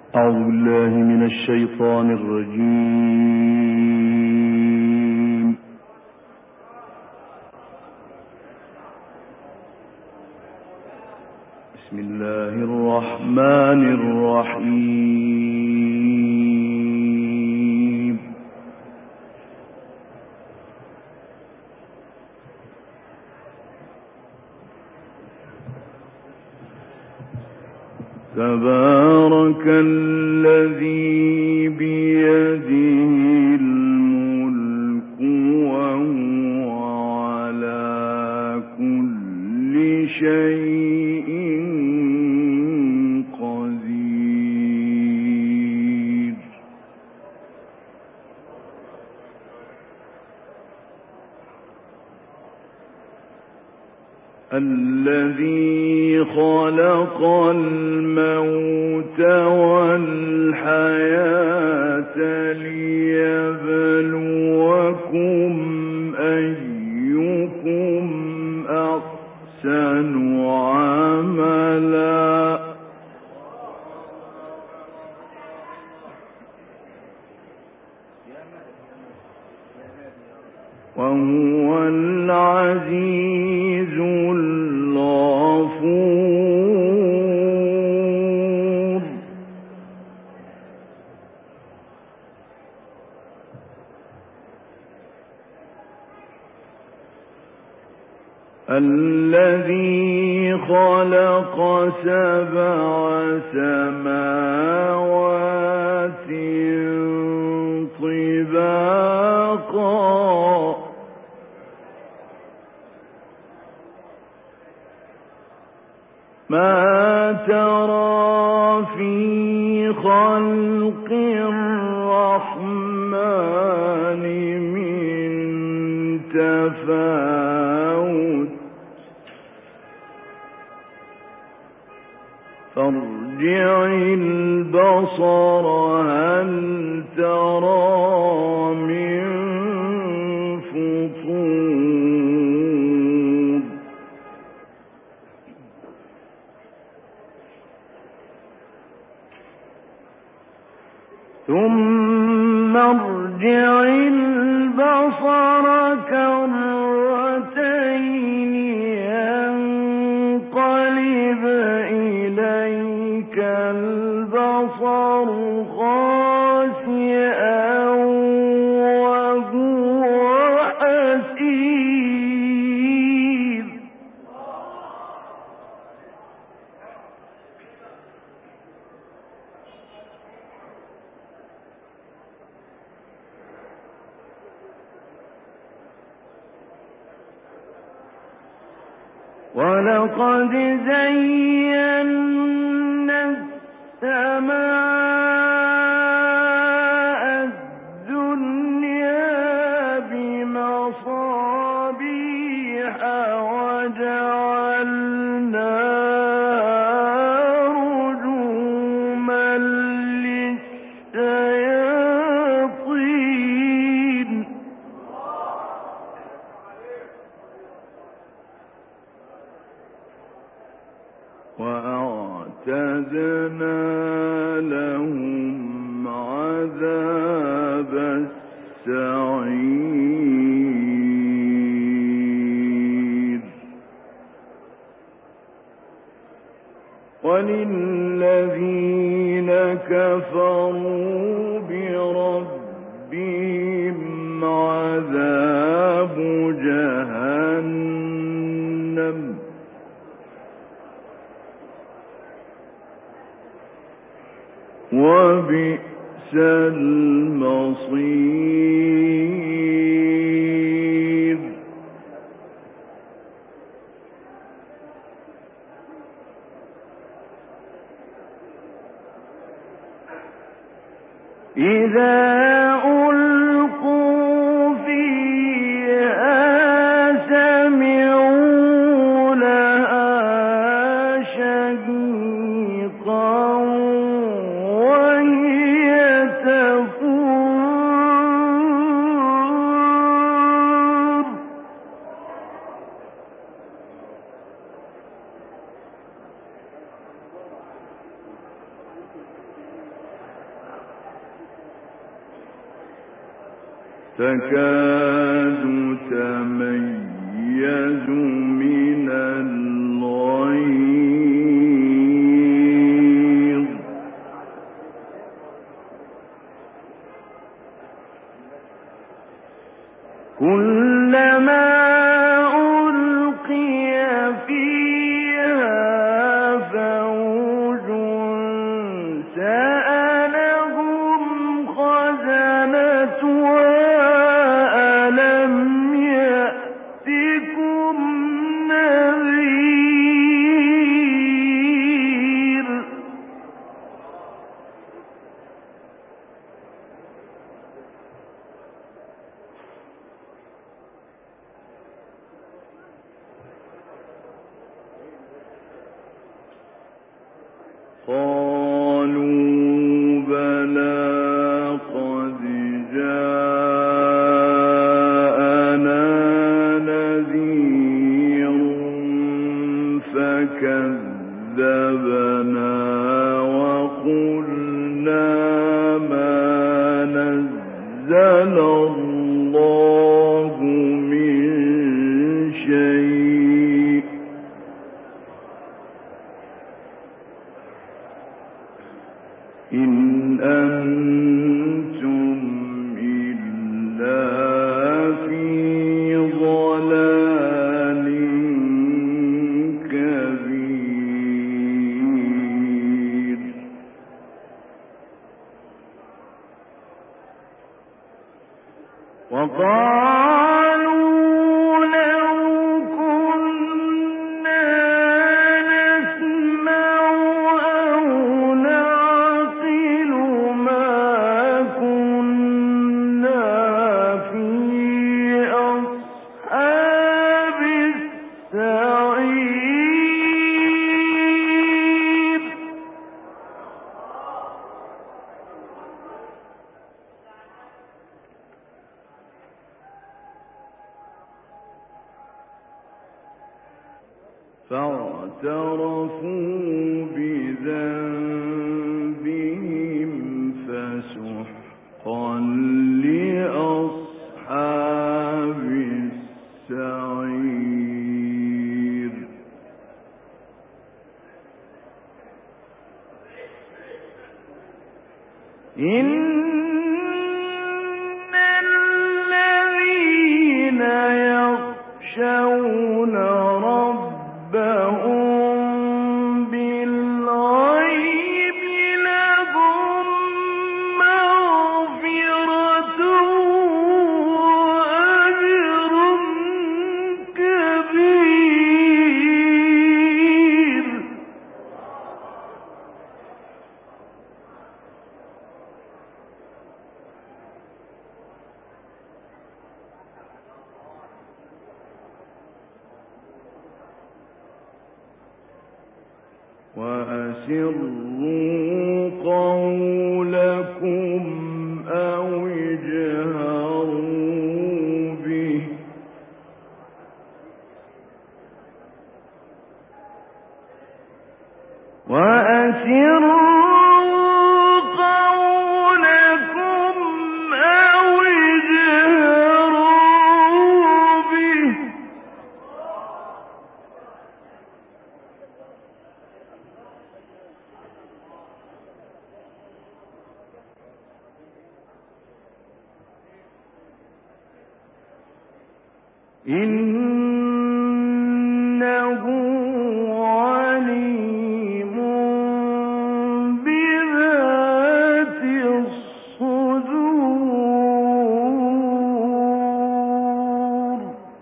أعوذ بالله من الشيطان الرجيم. بسم الله الرحمن الرحيم. تبارك الذي بيده الملك وهو على كل شيء قدير. الذي خلق الموت والحياة ليبلوكم أيكم أحسن عملا وهو العزيز الغفور. الذي خلق 7 سماوات طباقا ما ترى في خلق الرحمن من تفاوت فارجع البصر هل ترى من فطور ثم ارجع البصر كرتين ينقلب إليك البصر خاسئا وهو حسير. ولقد زينا السماء الدنيا بمصابيح وجعلناها رجوما للشياطين وأعتدنا لهم عذاب السعير. وللذين كفروا بربهم عذاب جهنم وبئس المصير. إذا ألقوا فيها سمعوا لها شهيقا وهي تفور. تكاد تميز من الغيظ كلما ألقي فيها فوج سألهم خزنتها ألم يأتكم نذير قالوا بلى قد جاءنا نذير فكذبنا وقلنا ما نزل الله من شيء إن أنتم إلا في ضلال كبير وقالوا لو كنا نسمع أو نعقل ما كنا في أصحاب السعير فاعترفوا بذنبهم فسحقا لأصحاب السعير إن الذين يخشون ربهم بالغيب لهم مغفرة وأجر كبير وأسروا قولكم أو اجهروا به إنه عليم بذات الصدور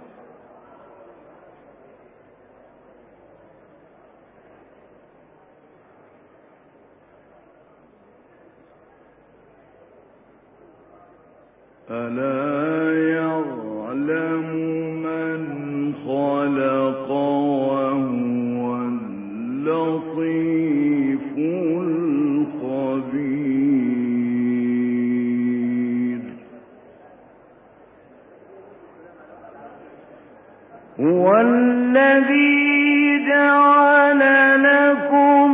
ألا يعلم من خلق وهو اللطيف الخبير هو الذي جعل لكم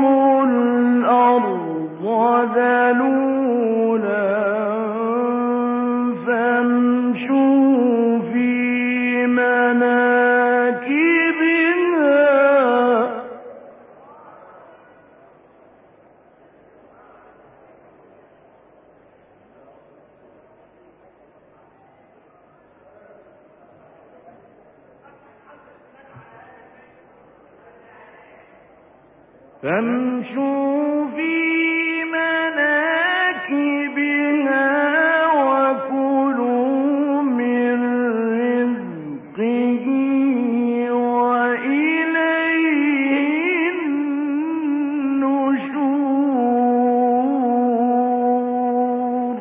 الأرض ذلولا فامشوا فامشوا في مناكبها وكلوا من رزقه وإليه النشور.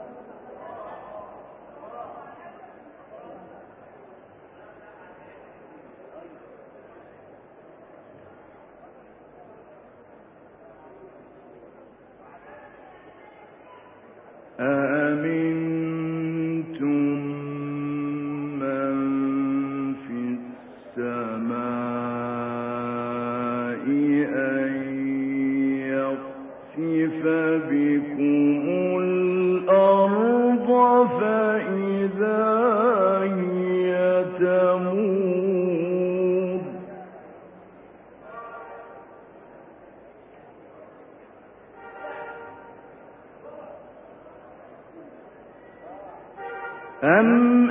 أأمنتم من في السماء أن يخسف بكم الأرض فإذا هي تمور. أم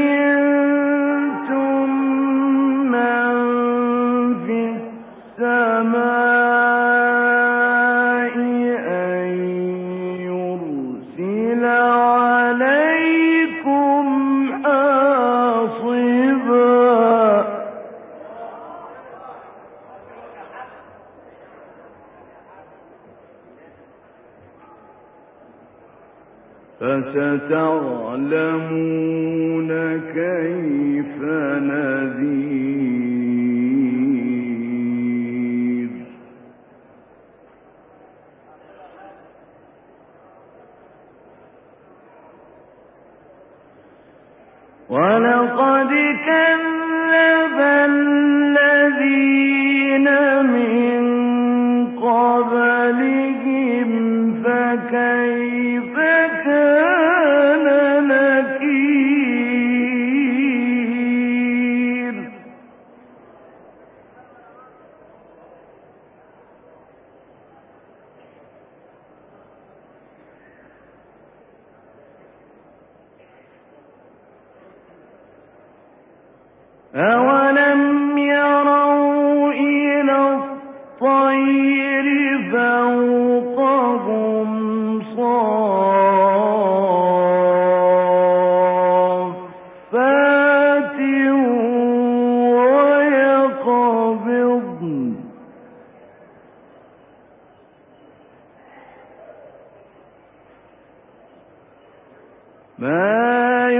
أمنتم من في السماء أن يرسل عليكم حاصبا فستعلمون كيف نذير. ولقد كذب الذين من قبلهم فكيف كان نكير. أولم يروا إلى الطير فوقهم صافات ويقبضن ما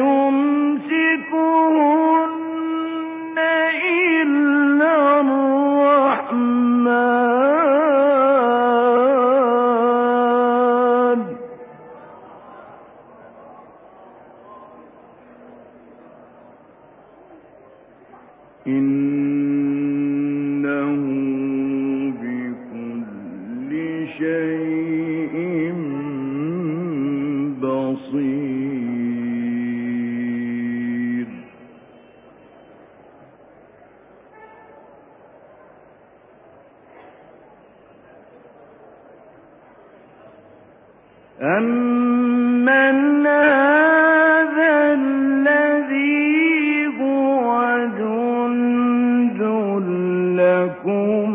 يمسكهن إلا الرحمن إنه بكل شيء بصير. أمن هذا الذي هو جند لكم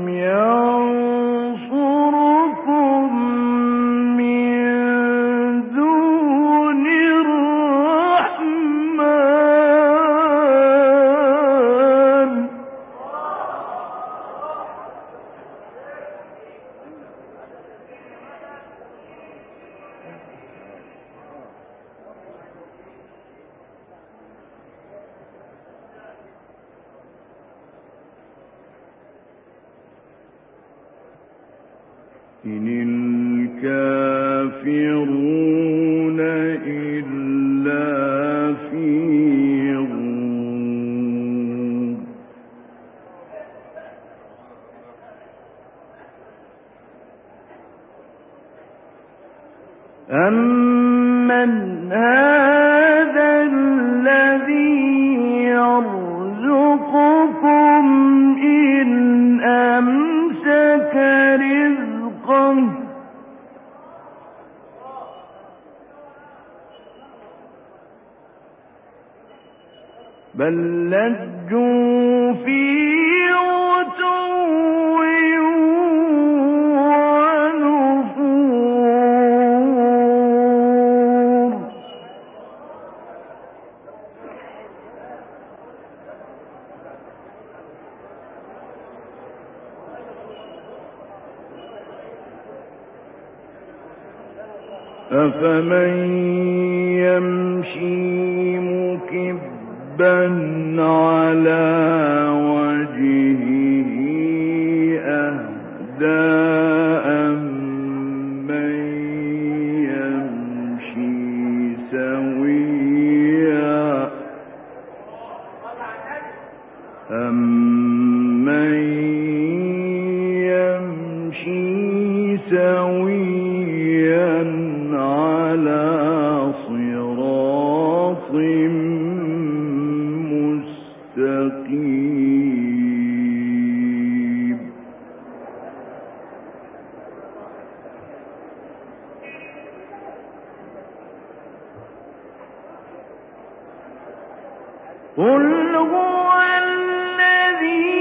ينصركم من دون الرحمن إن الكافرون إلا في غرور. أمن هذا الذي يرزقكم إن أمسك رزقه بل لجوا في عتو أفمن يمشي مكبا على وجهه أهدى أمن يمشي سويا على صراط مستقيم قل هو الذي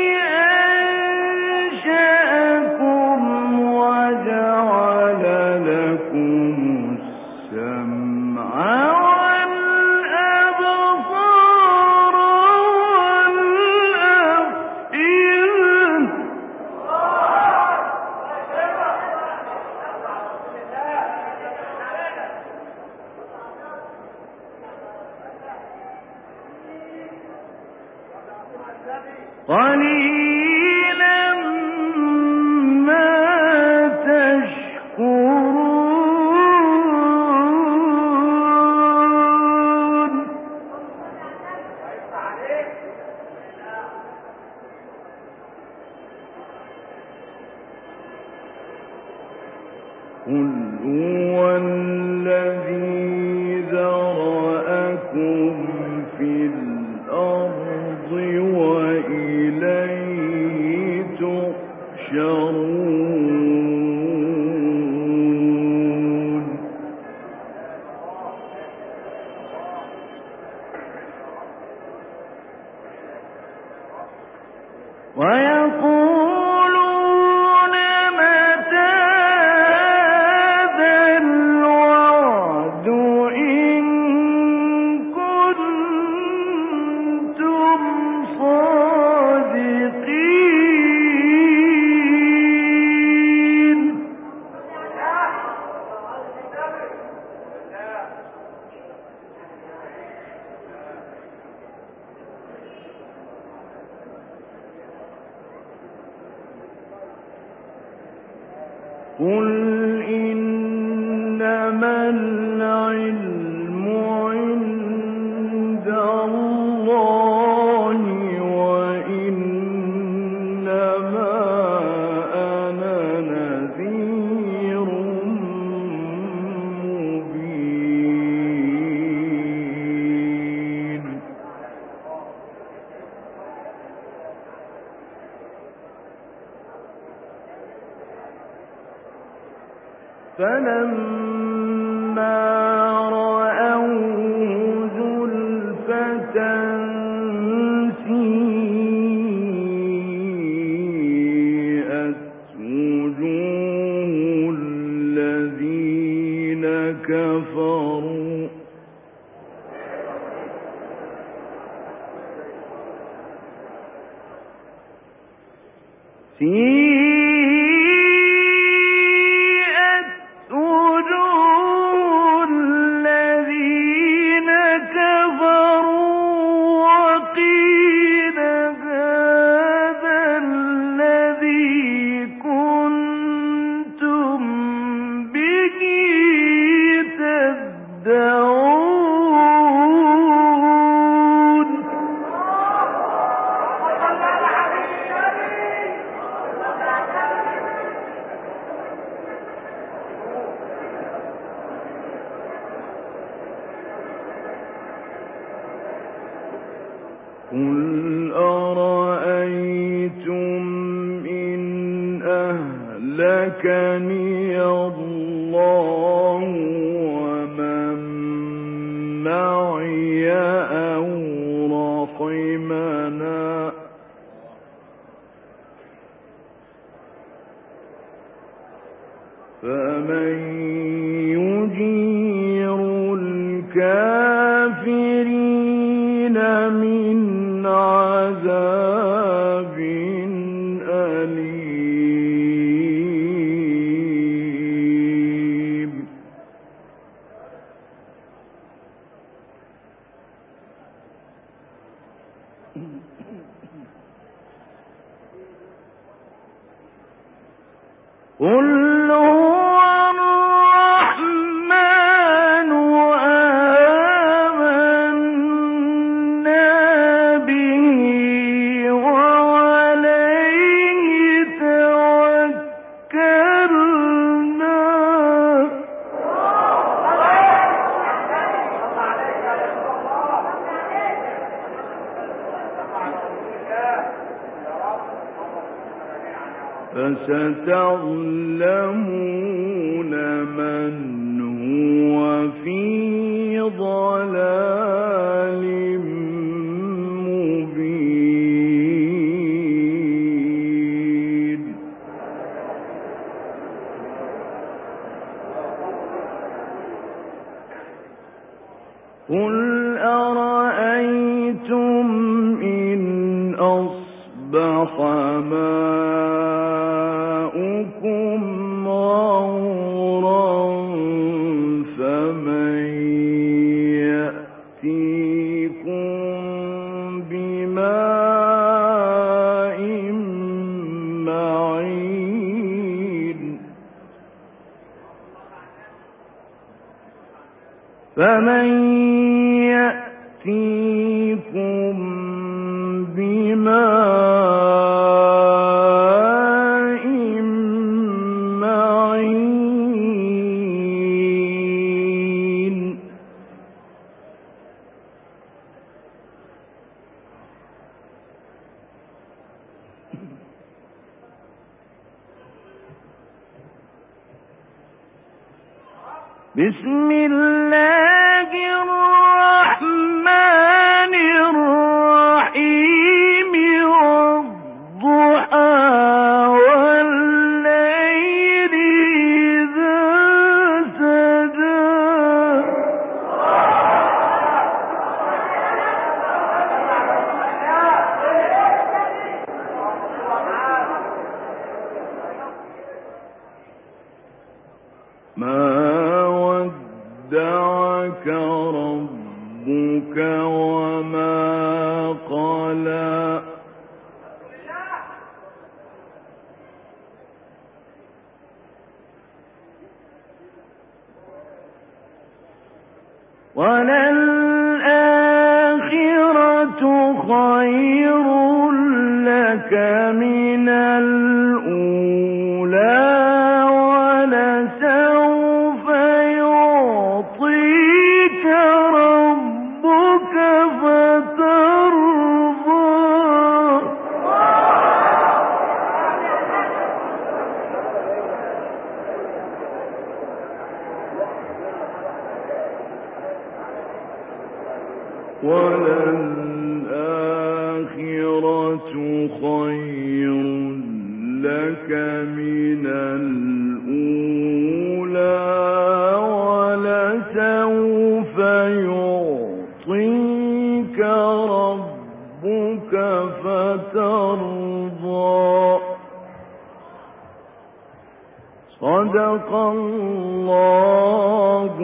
أنشأكم وجعل لكم السمع والأبصار والأفئدة قليلا ما تشكرون قل هو الذي ذرأكم في الأرض وإليه تحشرون ويقولون متى هذا الوعد إن كنتم صادقين قل إنما العلم عند الله وإنما أنا نذير مبين فلما رأوه زلفة سيئت وجوه الذين كفروا وقيل هذا الذي كنتم به تدعون قل أرأيتم إن أهلكني الله ومن معي أو رحمنا فمن يجير الكافرين من عذاب أليم فستعلمون من هو في ضلال مبين. قل أرأيتم إن أصبح ماؤكم غورا فمن يأتيكم بماء معين. فمن يأتيكم بماء معين. بسم الله الرحمن الرحيم. والضحى والليل إذا سجى. ما ودعك ربك وما قلى. وللآخرة خير لك من الأولى ولسوف يعطيك ربك فترضى. وللآخرة خير لك من الأولى ولسوف يعطيك ربك فترضى. صدق الله